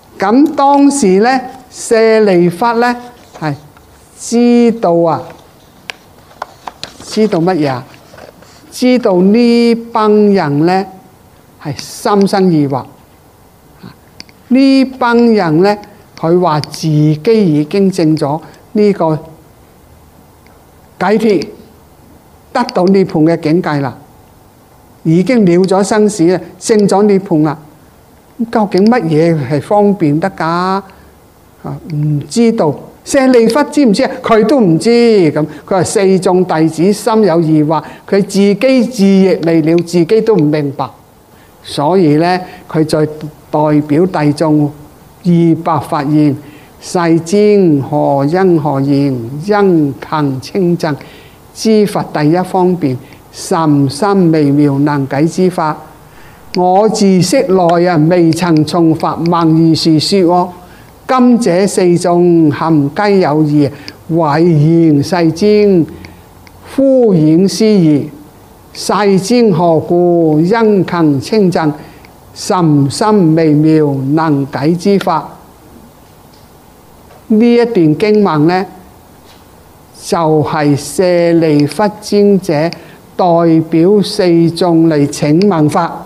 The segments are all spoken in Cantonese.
咁當時咧，舍利弗咧係知道啊，知道乜嘢啊？知道呢班人咧係心生疑惑。呢班人咧，佢話自己已經證咗呢個解脫，得到涅槃嘅境界啦，已經了咗生死啦，證咗涅槃啦。究竟乜嘢係方便得㗎？唔知道。舍利弗知唔知啊？佢都唔知。咁佢話四眾弟子心有疑惑，佢自己自亦未了，自己都唔明白。所以咧，佢再代表弟眾二白發言：世尊何因何言？殷勤清淨知佛第一方便，甚深微妙能解之法。我自昔來啊，未曾從佛聞如是說喎。今這四眾含皆有疑，唯言世尊敷衍思疑。世尊何故殷勤清淨甚深微妙能解之法？呢一段經文呢，就係舍利弗尊者代表四眾嚟請問法。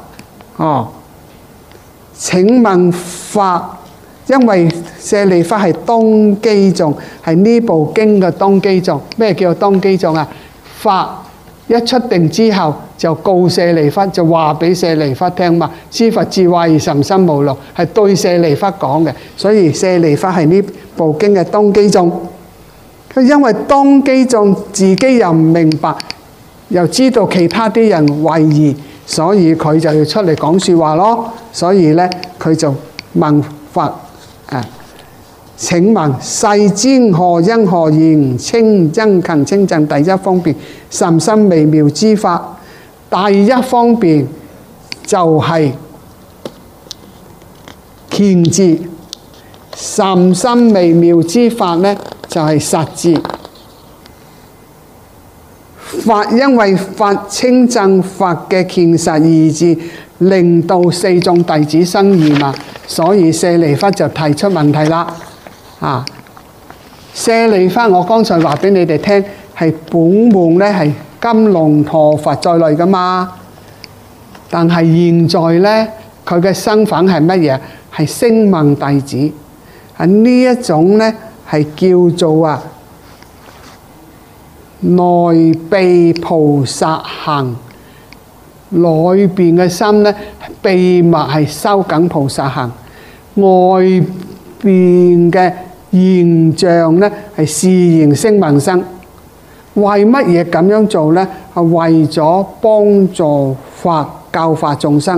請問法，因為舍利弗係當機眾，係呢部經嘅當機眾。咩叫當機眾啊？法一出定之後，就告舍利弗，就話俾舍利弗聽嘛。知佛智慧甚深無量，係對舍利弗講嘅。所以舍利弗係呢部經嘅當機眾。佢因為當機眾自己又唔明白，又知道其他啲人懷疑，所以佢就要出嚟講説話咯。所以咧，佢就問佛請問世尊何因何言？殷勤清淨第一方便，甚深微妙之法。第一方便就係犍字，甚深微妙之法呢，就係實字。法因為佛清淨佛嘅犍實二字，令到四眾弟子生疑嘛，所以舍利弗就提出問題啦。舍利弗，我剛才話俾你哋聽，係本門咧係金龍陀佛在內噶嘛，但係現在咧佢嘅身份係乜嘢？係聲聞弟子，係呢一種咧係叫做內秘菩薩行，裏邊嘅心咧秘密係修緊菩薩行，外邊嘅現象咧係示現聲聞身。為乜嘢咁樣做咧？係為咗幫助佛教化眾生。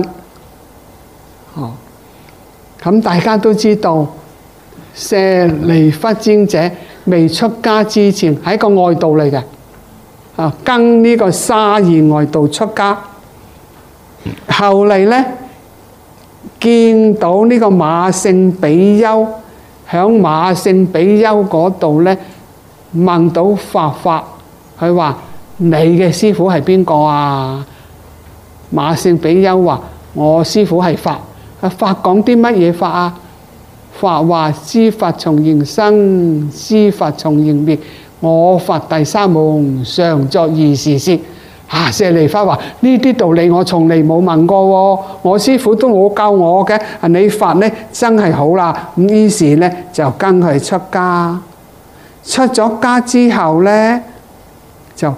咁大家都知道，舍利弗尊者未出家之前係一個外道嚟嘅，跟呢個沙賢外道出家。後嚟咧見到呢個馬勝比丘，響馬勝比丘嗰度咧問到法，佢話：你嘅師父係邊個啊？馬勝比丘話：我師父係法。法講啲乜嘢法啊？法話：知佛從形生，知佛從形滅。我佛第三門，常作如是說。舍利弗話：呢啲道理我從嚟冇問過喎，我師父都冇教我嘅。你佛呢真係好啦。咁於是呢就跟佢出家。出咗家之後呢，就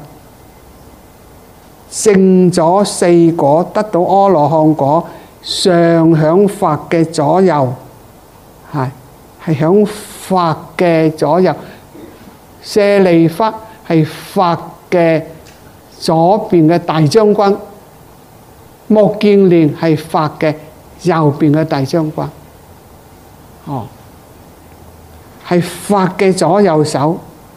證咗四果，得到阿羅漢果，上響佛嘅左右，係響佛嘅左右。舍利弗係佛嘅左邊嘅大將軍，目犍連係佛嘅右邊嘅大將軍。係佛嘅左右手。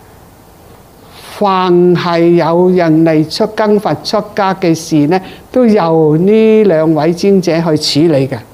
凡係有人嚟出跟佛出家嘅事呢，都由呢兩位尊者去處理嘅。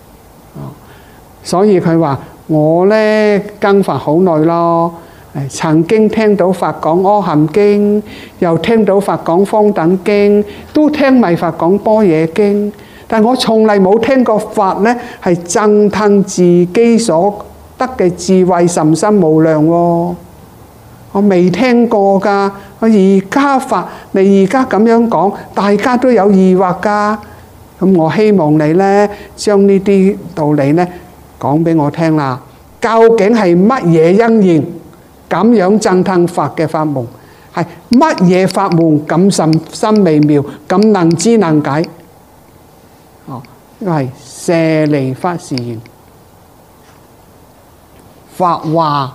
所以佢話：我呢跟佛好耐咯，曾經聽到佛講《阿含經》，又聽到佛講《方等經》，都聽埋佛講《般若經》， 但我從嚟冇聽過法呢係增吞自己所得嘅智慧甚深無量喎。我未聽過㗎。我而家法，你而家咁樣講，大家都有疑惑㗎。咁我希望你呢將呢啲道理呢講俾我聽啦。究竟係乜嘢因緣咁樣增吞法嘅法門？係乜嘢法門咁甚深微妙，咁能知能解？呢個係舍利弗示現。法話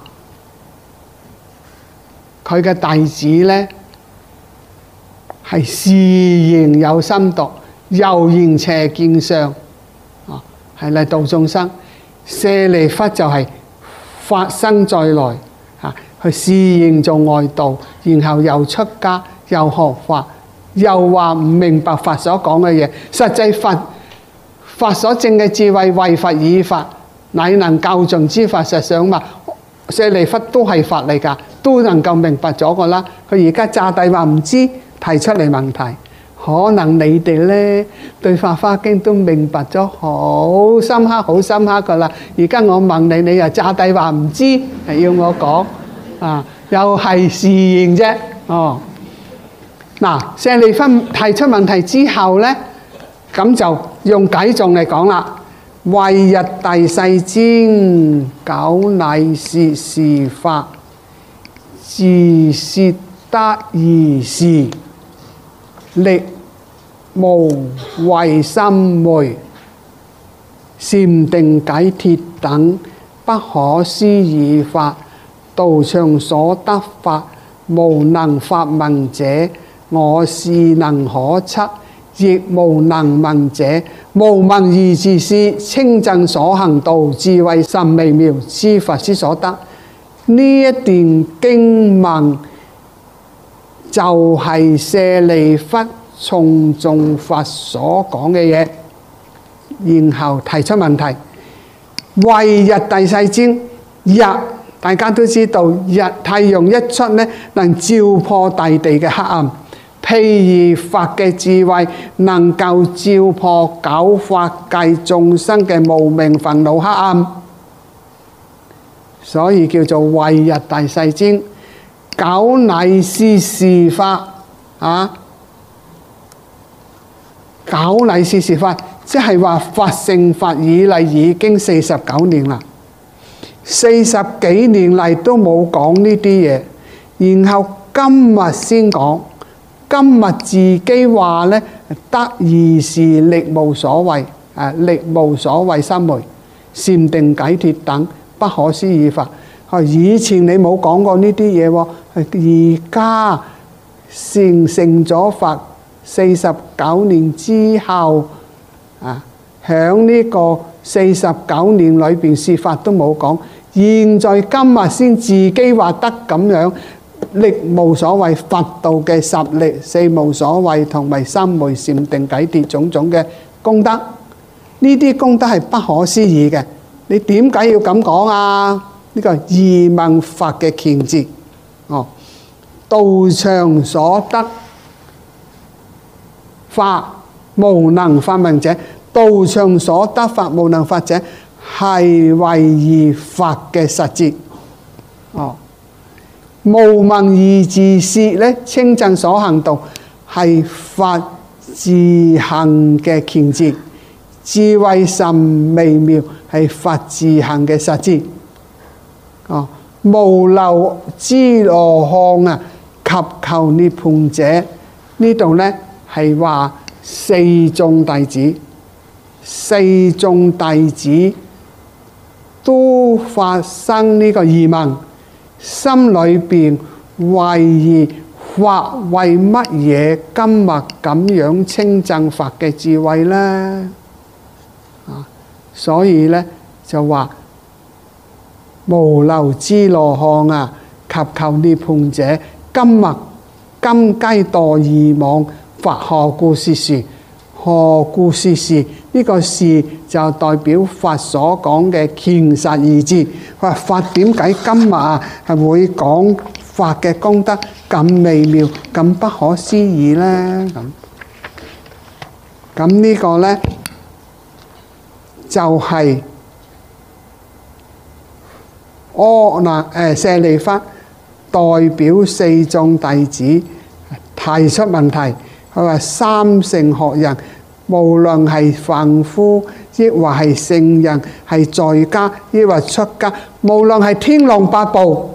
佢嘅弟子呢係示現有深度，又現邪見相，係嚟度眾生。舍利弗就係法身再來，去示現做外道，然後又出家，又學法，又話唔明白法所講嘅嘢。實際法所證嘅智慧，為佛以法，乃能究盡之法。實上嘛，舍利弗都係法嚟㗎，都能夠明白咗個啦。佢而家詐諦話唔知，提出嚟問題。可能你哋呢對《法華經》都明白咗好深刻、好深刻㗎啦。而家我問你，你又詐諦話唔知，係要我講啊？又係示現啫。嗱，舍利弗提出問題之後呢，咁就用偈頌嚟講啦。謂日帝世尊，久乃說是法，自說得爾時，力無慧心昧，禪定解脫等不可思議法，道場所得法，無能發問者，我是能可測，亦無能問者。無問而自是，清淨所行道，智慧甚微妙，知佛之所得。呢一段經文就係舍利弗從眾佛所講嘅嘢，然後提出問題。謂日帝世尊，日大家都知道，太陽一出呢，能照破大地嘅黑暗。譬如佛嘅智慧能夠照破九法界眾生嘅無明煩惱黑暗，所以叫做謂日帝世尊。久乃說是法，久乃說是法，即係話佛成佛以嚟已經49年啦，40幾年嚟都冇講呢啲嘢，然後今日先講。今日自己話呢，得爾時力無所謂，力無所謂心昧，禪定解脫等不可思議法。以前你冇講過呢啲嘢喎，而家成咗佛49年之後，響呢個49年裏邊說法都冇講，現在今日先自己話得咁樣。力無所謂，佛道嘅十力、四無所謂同埋心昧禪定解脫種種嘅功德，呢啲功德係不可思議嘅。你點解要咁講啊？呢個疑問法嘅犍字。道場所得法，無能發問者。道場所得法，無能發者，係為而法嘅實節。無問而自說呢，清淨所行道係佛自行嘅犍字，智慧甚微妙係佛自行嘅實節。無漏之羅漢及求涅槃者，呢度呢係話四眾弟子，四眾弟子都發生呢個疑問。心裏邊懷疑法為乜嘢今日咁樣清淨法嘅智慧呢？所以呢就話無漏之羅漢及求涅槃者，今皆墮異網，佛何故說是？何故說是？呢個是就代表佛所講嘅犍實二字。佛點解今日係會講法嘅功德咁微妙、咁不可思議呢？咁呢個呢就係舍利弗代表四眾弟子提出問題，佢話三乘學人，無論係凡夫，抑或係聖人，係在家，抑或出家，無論係天龍八部，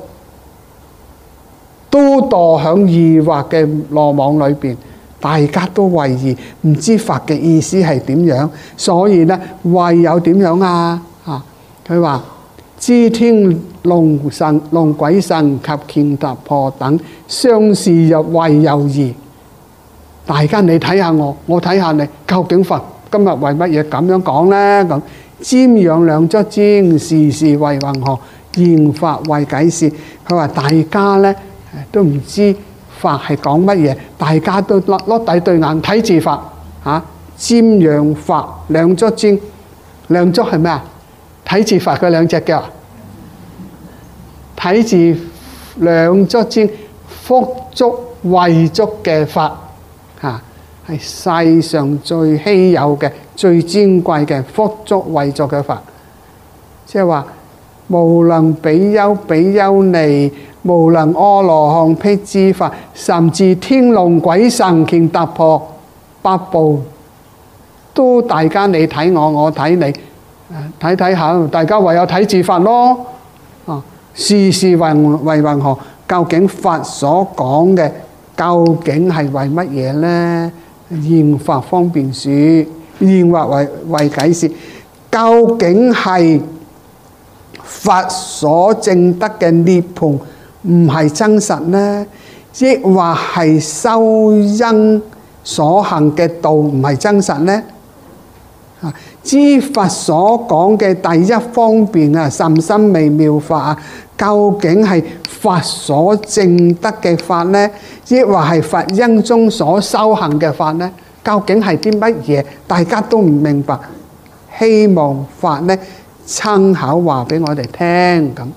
都墮響疑惑嘅羅網裏邊。大家都懷疑，唔知法嘅意思係點樣，所以呢，唯有點樣啊？佢話知天龍神、龍鬼神及乾達婆等相視又為猶疑。大家你睇下我，我睇下你，究竟佛今日為乜嘢咁樣講呢？咁瞻仰兩足尖，時時為云何？言法為解釋。佢話大家呢都唔知法係講乜嘢，大家都攞底對眼睇住法嚇，瞻仰法兩足尖，兩足係咩啊？睇住法嘅兩隻腳，睇住兩足尖，福足慧足嘅法嚇，係世上最稀有嘅、最尊貴嘅福足慧足嘅法。即係話，無論比丘、比丘尼，無能阿羅漢辟支法，甚至天龍鬼神乾達婆八部，都大家你睇我，我睇你，睇睇下，大家唯有睇住法咯。時時為云何？究竟法所講嘅究竟係為乜嘢呢？現法方便說，現法為解釋。究竟係法所證得嘅涅槃唔係真實呢？抑或係修因所行嘅道唔係真實呢？知法所講嘅第一方便啊，甚深微妙法啊，究竟係法所證得嘅法呢？抑或係佛因中所修行嘅法呢？究竟係啲乜嘢？大家都唔明白，希望法呢親口話俾我哋聽咁。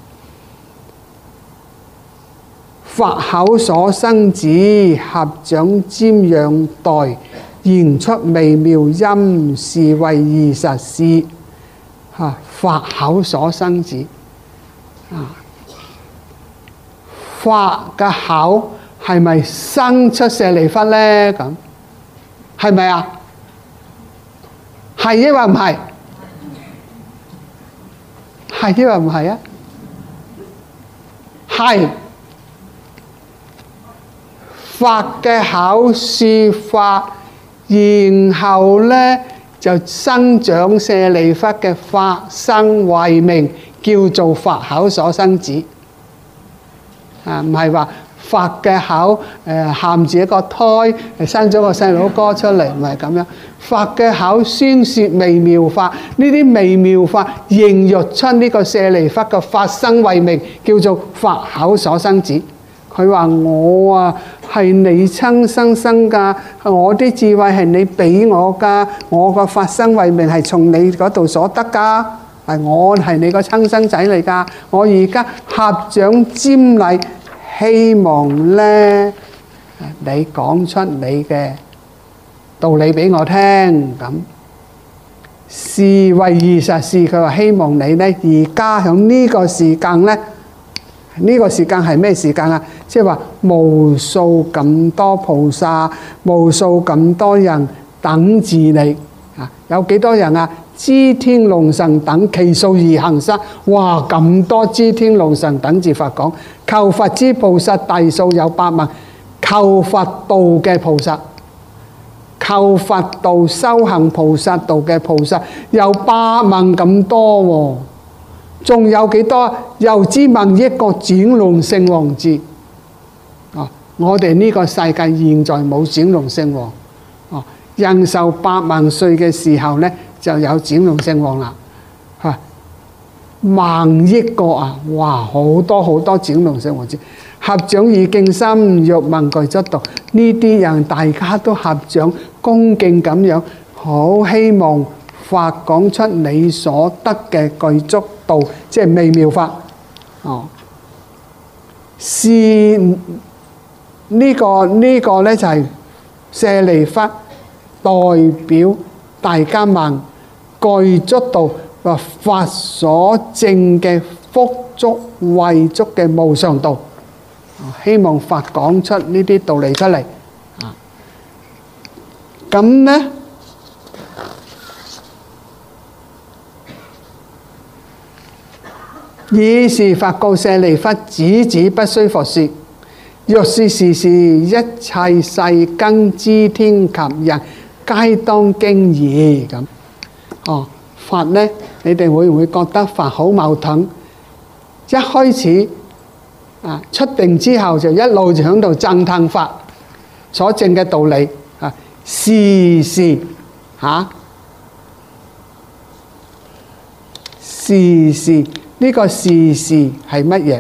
法口所生子，合掌瞻仰待，言出微妙音，是為二實事。法口所生子，法嘅口係咪生出舍利弗呢？咁係咪啊？係抑或唔係？係抑或唔係啊？係。法嘅口說法，然後呢就生長舍利弗嘅法生慧命，叫做法口所生子。唔係話法嘅口含住一個胎，生咗個細佬哥出嚟，唔係咁樣。法嘅口宣說微妙法，呢啲微妙法形容出呢個舍利弗嘅法生慧命，叫做法口所生子。佢話我啊係你親生生㗎，我啲智慧係你俾我㗎，我個法生慧命係從你嗰度所得㗎，我係你個親生仔嚟㗎，我而家合掌瞻禮，希望呢你講出你嘅道理俾我聽咁。是為二實事，佢話希望你呢而家喺呢個時間呢。呢個時間係咩時間啊？即係話無數咁多菩薩，無數咁多人等住你啊！有幾多人啊？知天龍神等其數而行失。哇！咁多知天龍神等住佛講，求佛之菩薩弟數有8萬，求佛道嘅菩薩，求佛道修行菩薩道嘅菩薩有8萬咁多喎。仲有幾多？又知萬億個轉輪聖王字。我哋呢個世界現在冇轉輪聖王。人壽8萬歲嘅時候呢，就有轉輪聖王啦。萬億個啊！哇，好多好多轉輪聖王字。合掌以敬心，欲問具足道。呢啲人大家都合掌恭敬咁樣，好希望法講出你所得嘅具足道，即係微妙法。是呢個呢就係舍利弗代表大家問具足道話法所證嘅福足慧足嘅無上道。希望法講出呢啲道理出嚟。咁呢，爾時法告舍利弗：子不須復說，欲說是事，一切世間諸天及人，皆當驚疑。咁，法呢，你哋會唔會覺得法好矛盾？一開始出定之後就一路就喺度讚歎法所證嘅道理。是事是事，呢個是事係乜嘢？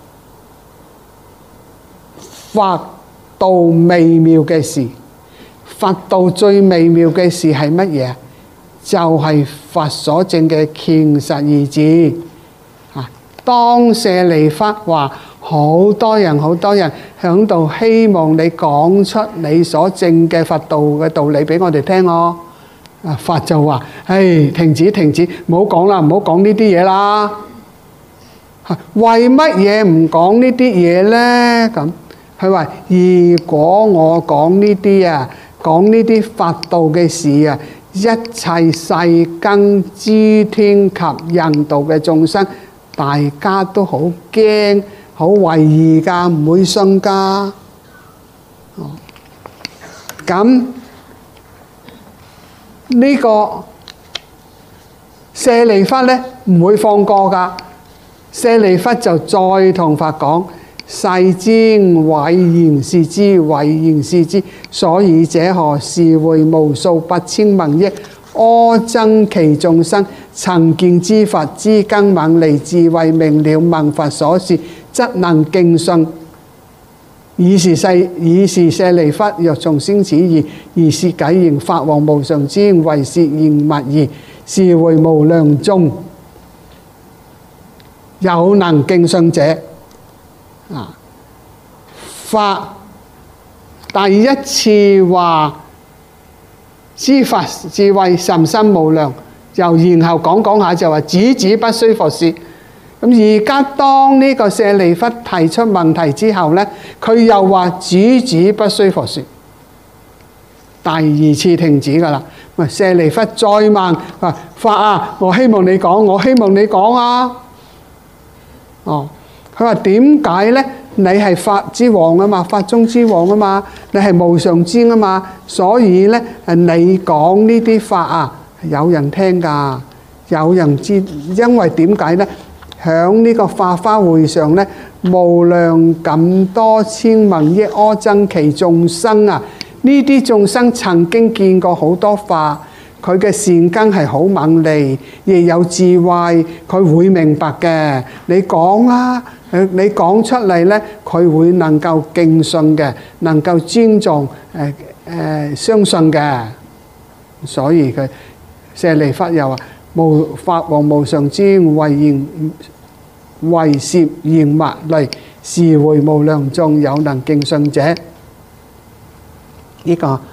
法道微妙嘅事，法道最微妙嘅事係乜嘢？就係法所證嘅虔實義字。當舍利弗話好多人響度希望你講出你所證嘅佛道嘅道理俾我哋聽哦。法就話：停止，唔好講啦，唔好講呢啲嘢啦。為乜嘢唔講呢啲嘢呢？咁佢話：如果我講呢啲講呢啲法道嘅事一切世間諸天及人道嘅眾生，大家都好驚，好懷疑㗎，唔會信㗎。咁呢個舍利弗呢，唔會放過㗎。舍利弗就再同法講：世尊謂言是之，謂言是之。所以者何？是為無數百千萬億阿僧祇眾生曾見之佛，知根猛利，智慧明了，聞佛所說，則能敬信。爾時舍利弗若從先此義，而說偈言：法王無上尊，為說言密儀，是為無量眾有能敬信者。法第一次話知法智慧甚深無量，又然後講下就話子不須復說。咁而家當呢個舍利弗提出問題之後呢，佢又話子不須復說，第二次停止噶啦。舍利弗再問：法我希望你講啊。佢話點解呢？你係法之王啊嘛，法中之王啊嘛，你係無上尊啊嘛，所以呢，你講呢啲法有人聽噶，有人知。因為點解呢？響呢個法華會上呢，無量咁多千萬億阿僧祇眾生呢啲眾生曾經見過好多法，佢嘅善根係好猛利，亦有智慧，佢會明白嘅。你講啦，你講出嚟呢，佢會能夠敬信嘅，能夠尊重相信嘅。所以佢舍利弗又話：法王無上尊，為說言密例，是為無量眾有能敬信者。呢個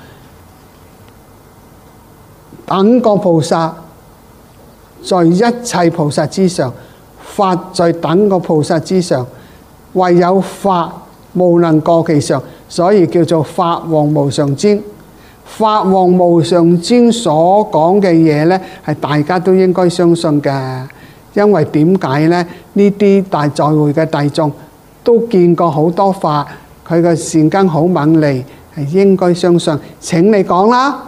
等覺菩薩在一切菩薩之上，法在等覺菩薩之上，唯有法無能過其上，所以叫做法王無上尊。法王無上尊所講嘅嘢呢，係大家都應該相信嘅。因為點解呢？呢啲大在會嘅大眾都見過好多法，佢嘅善根好猛利，係應該相信。請你講啦。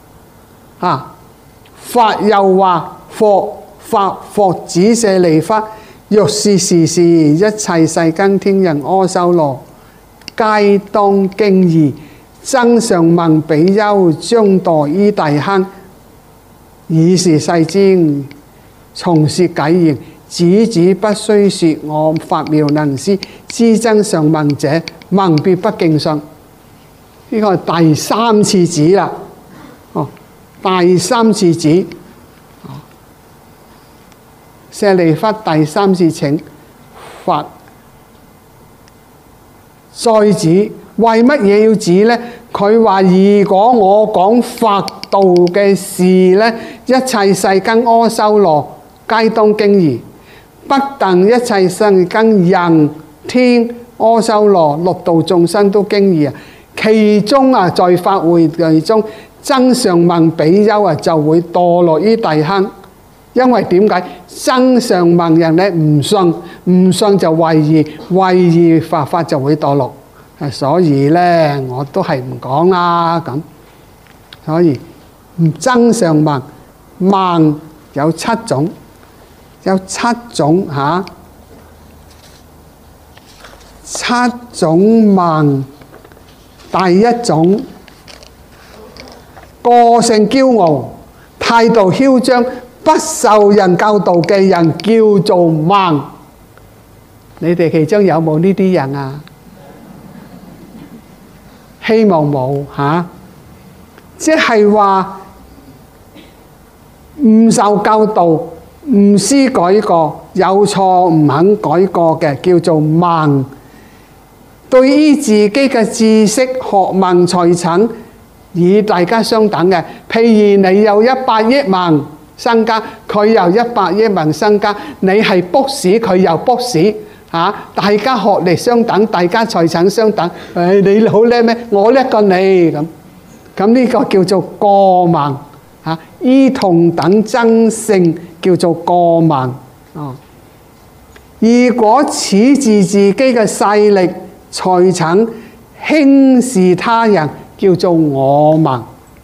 法又話：法復子舍利弗，欲說是事，一切世間天人阿修羅，皆當驚疑。增上問比丘，將墮於大坑。爾時世尊重說偈言：子不須說，我法妙能施，知增上問者，聞別不敬信。呢個係第三次指啦。第三次指，舍利弗第三次請法再指為乜嘢要止呢？佢話如果我講佛道嘅事呢，一切世間阿修羅皆當驚異，不但一切世間人天阿修羅六道眾生都驚異啊！其中啊，在法會中，增上慢比丘啊就會墮落於地坑，因為點解？增上慢人呢唔信就懷疑法就會墮落。所以呢，我都係唔講啦咁。所以增上慢有七種，七種慢。第一種，個性驕傲、態度囂張、不受人教導嘅人叫做慢。你哋其中有冇呢啲人啊？希望冇嚇，即係話唔受教導、唔思改過、有錯唔肯改過嘅，叫做慢。對於自己嘅知識、學問、財產與大家相等嘅，譬如你有100億萬身家，佢有100億萬身家，你係博士，佢又博士。大家學歷相等，大家財產相等，你好叻咩？我叻過你咁呢個叫做過慢依同等爭勝叫做過慢。如果恃住自己嘅勢力、財產輕視他人，叫做我慢。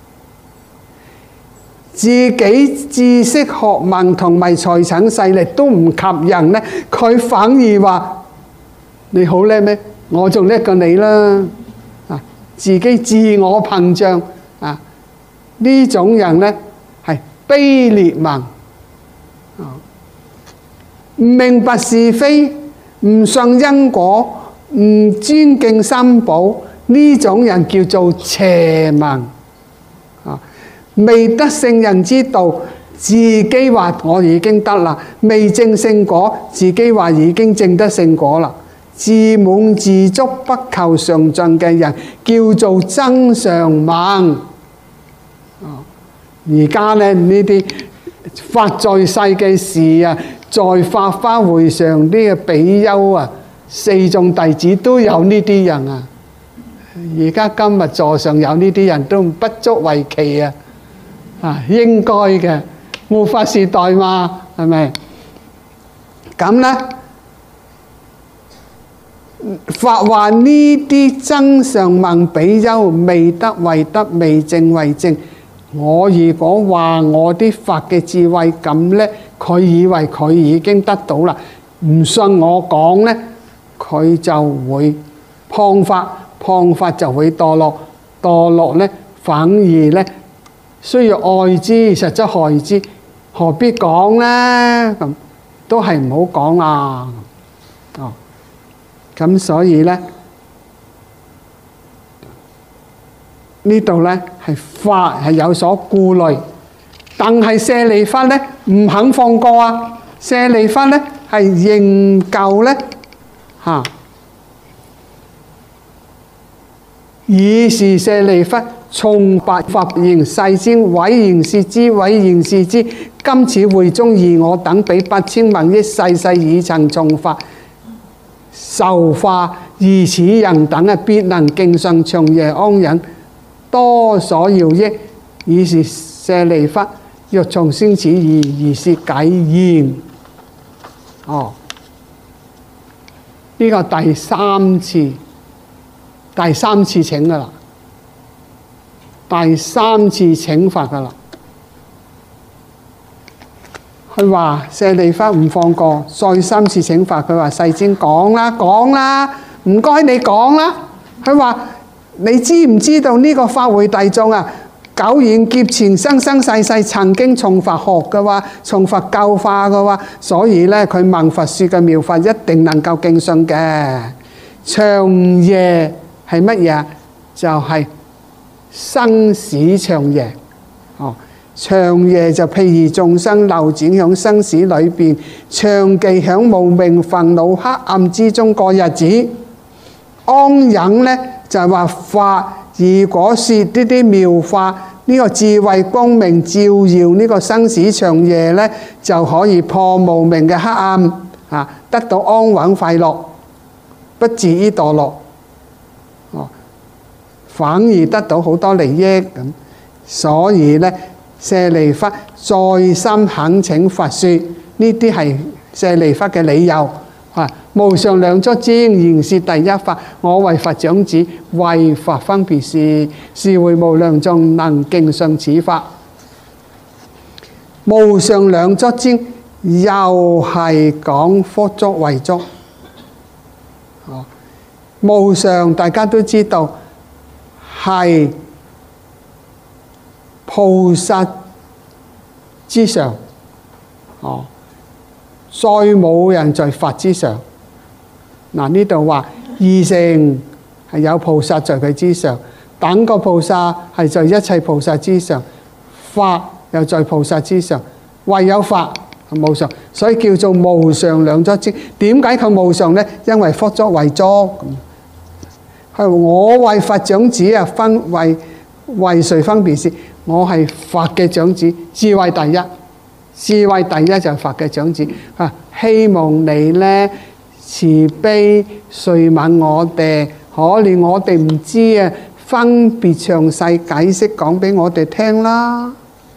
自己知識、學問同埋財產勢力都唔及人呢，佢反而話你好叻咩？我仲叻過你啦！自己自我膨脹呢種人呢係卑劣慢。唔明白是非，唔信因果，唔尊敬三寶，呢種人叫做邪慢。未得聖人之道，自己話我已經得啦；未證聖果，自己話已經證得聖果啦。自滿自足、不求上進嘅人，叫做增上慢。而家呢啲發在世嘅事啊，在法華會上啲嘅比丘啊，四眾弟子都有呢啲人啊。而家今日座上有呢啲人都不足為奇啊！應該嘅，末法時代嘛，係咪？咁呢，法話呢啲增上慢比丘未得為得，未證為證。我如果話我啲法嘅智慧咁呢，佢以為佢已經得到啦，唔信我講呢，佢就會謗法就會墮落呢，反而呢，需要愛之，實則害之，何必講呢？咁都係唔好講啦。咁所以呢，呢度呢係法係有所顧慮，但係舍利弗呢唔肯放過啊！舍利弗呢係仍舊呢以是舍利弗，從白佛言：世尊，委言說之，委言說之。今此會中，而我等彼8,000萬億世世已曾從法受化，而此人等必能敬信，長夜安忍，多所饒益。以是舍利弗，欲從先此義而說偈言。呢個第三次請噶啦，第三次請法噶啦。佢話舍利弗唔放過，再三次請法。佢話世尊講啦，唔該你講啦。佢話你知唔知道呢個法會大眾啊，久遠劫前生生世世曾經從佛學嘅話，從佛教化嘅話，所以呢，佢聞佛說嘅妙法一定能夠敬信嘅。長夜係乜嘢？就係生死長夜。長夜就譬如眾生流轉響生死裏邊，長期響無明煩惱黑暗之中過日子。安忍呢就係話法如果説呢啲妙法，呢個智慧光明照耀呢個生死長夜呢，就可以破無明嘅黑暗啊，得到安穩快樂，不至於墮落，反而得到好多利益咁。所以呢，舍利弗再三懇請佛説，呢啲係舍利弗嘅理由。無上兩足尊，言說第一法，我為佛長子，為佛分別事，是會無量眾能敬信此法。無上兩足尊又係講福足慧足。無上大家都知道係菩薩之上，再冇人在法之上。嗱，呢度話二乘係有菩薩在佢之上，等個菩薩係在一切菩薩之上，法又在菩薩之上，唯有法係無上，所以叫做無上兩足尊。點解佢無上呢？因為福足慧足。係我為佛長子啊，為誰分別事？我係佛嘅長子，智慧第一，智慧第一就係佛嘅長子啊！希望你呢，慈悲垂憫我哋，可憐我哋唔知啊，分別詳細解釋講俾我哋聽啦。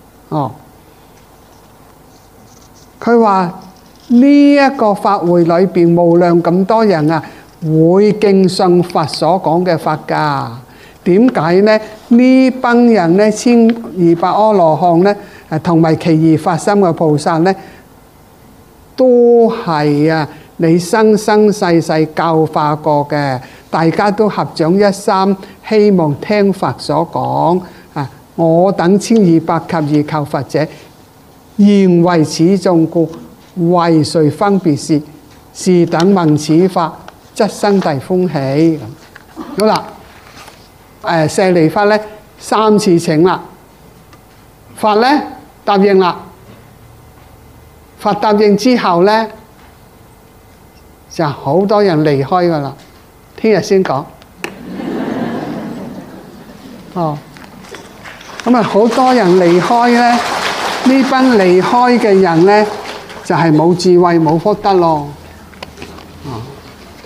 佢話呢一個法會裏邊無量咁多人啊，會敬信佛所講嘅法㗎。點解呢？呢班人呢，1200阿羅漢呢，同埋其餘發心嘅菩薩呢，都係啊你生生世世教化過嘅，大家都合掌一心，希望聽佛所講啊！我等1200及而求佛者，願為此眾故，為誰分別事？是等聞此法，則生大歡喜。好啦。舍利弗呢3次請啦，佛呢答應啦，佛答應之後呢，就好多人離開噶啦，聽日先講。咁啊好多人離開呢，呢班離開嘅人呢，就係冇智慧冇福德咯。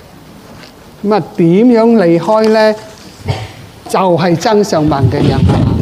咁啊點樣離開呢？就係增上慢嘅人啊！